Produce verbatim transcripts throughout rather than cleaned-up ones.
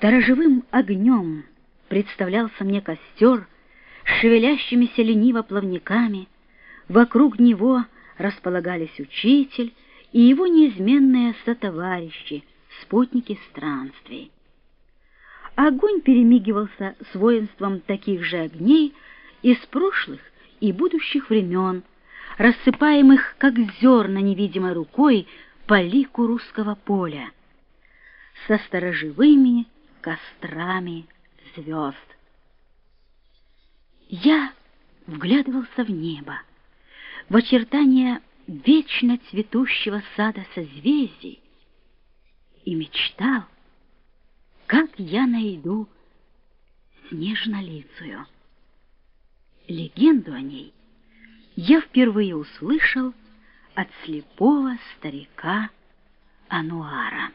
Сторожевым огнем представлялся мне костер с шевелящимися лениво плавниками. Вокруг него располагались учитель и его неизменные сотоварищи, спутники странствий. Огонь перемигивался с воинством таких же огней из прошлых и будущих времен, рассыпаемых, как зерна невидимой рукой, по лику русского поля, со сторожевыми кострами звезд. Я вглядывался в небо, в очертания вечно цветущего сада созвездий и мечтал, как я найду Снежнолицую. Легенду о ней я впервые услышал от слепого старика Ануара.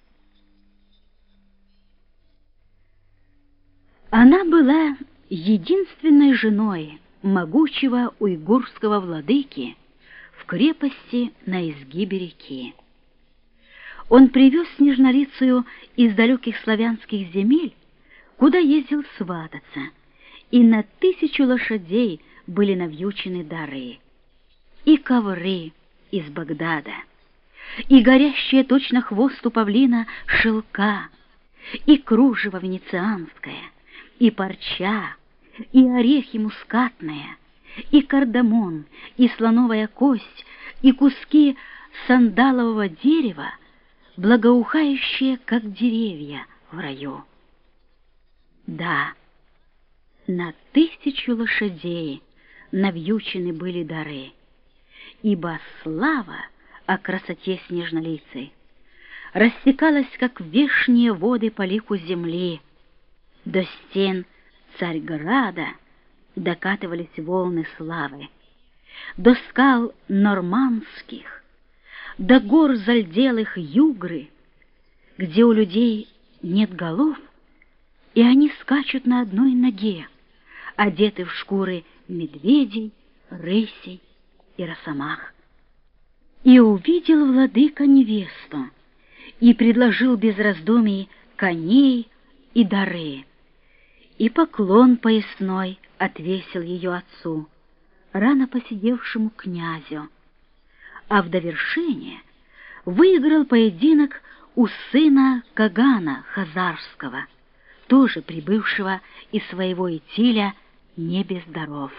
Она была единственной женой могучего уйгурского владыки в крепости на изгибе реки. Он привез Снежнолицую из далеких славянских земель, куда ездил свататься, и на тысячу лошадей были навьючены дары, и ковры из Багдада, и горящие точно хвост у павлина шелка, и кружево венецианское, и парча, и орехи мускатные, и кардамон, и слоновая кость, и куски сандалового дерева, благоухающие, как деревья в раю. Да, на тысячу лошадей навьючены были дары, ибо слава о красоте Снежнолицы растекалась, как вешние воды по лику земли. До стен Царьграда докатывались волны славы, до скал нормандских, до гор зальделых Югры, где у людей нет голов, и они скачут на одной ноге, одеты в шкуры медведей, рысей и росомах. И увидел владыка невесту, и предложил без раздумий коней и дары, и поклон поясной отвесил ее отцу, рано посидевшему князю, а в довершение выиграл поединок у сына Кагана Хазарского, тоже прибывшего из своего Итиля не без даров.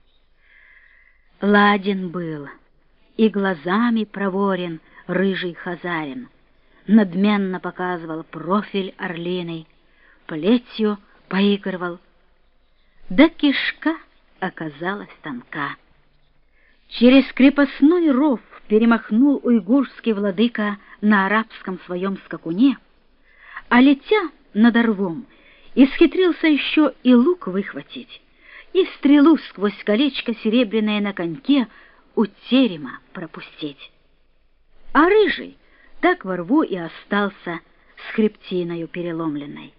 Ладен был и глазами проворен рыжий хазарин, надменно показывал профиль орлиный, плетью поигрывал, да кишка оказалась тонка. Через крепостной ров перемахнул уйгурский владыка на арабском своем скакуне, а летя над орлом исхитрился еще и лук выхватить, и стрелу сквозь колечко серебряное на коньке у терема пропустить. А рыжий так во рву и остался с хребтиною переломленной.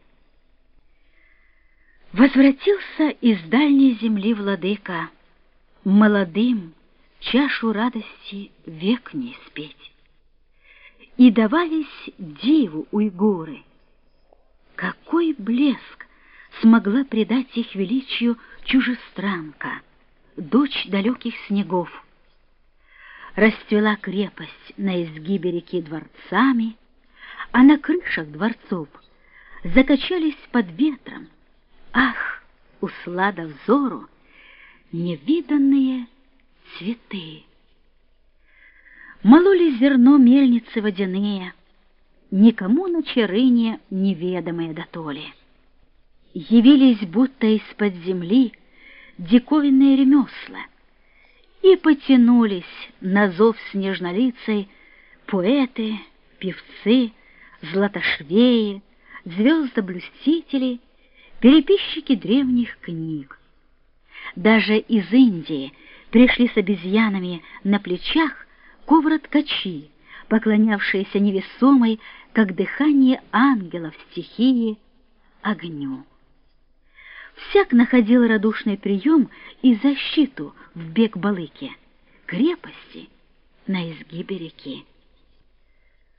Возвратился из дальней земли владыка, молодым чашу радости век не испеть. И давались диву уйгуры. Какой блеск смогла придать их величию чужестранка, дочь далеких снегов. Расцвела крепость на изгибе реки дворцами, а на крышах дворцов закачались под ветром, ах, услада взору, невиданные цветы. Мололи зерно мельницы водяные, никому на Чарыне неведомые дотоле. Явились будто из-под земли диковинные ремесла, и потянулись на зов Снежнолицей поэты, певцы, златошвеи, звездоблюстители, переписчики древних книг. Даже из Индии пришли с обезьянами на плечах ковроткачи, поклонявшиеся невесомой, как дыхание ангелов стихии, огню. Всяк находил радушный прием и защиту в Бек-Балыке, крепости на изгибе реки.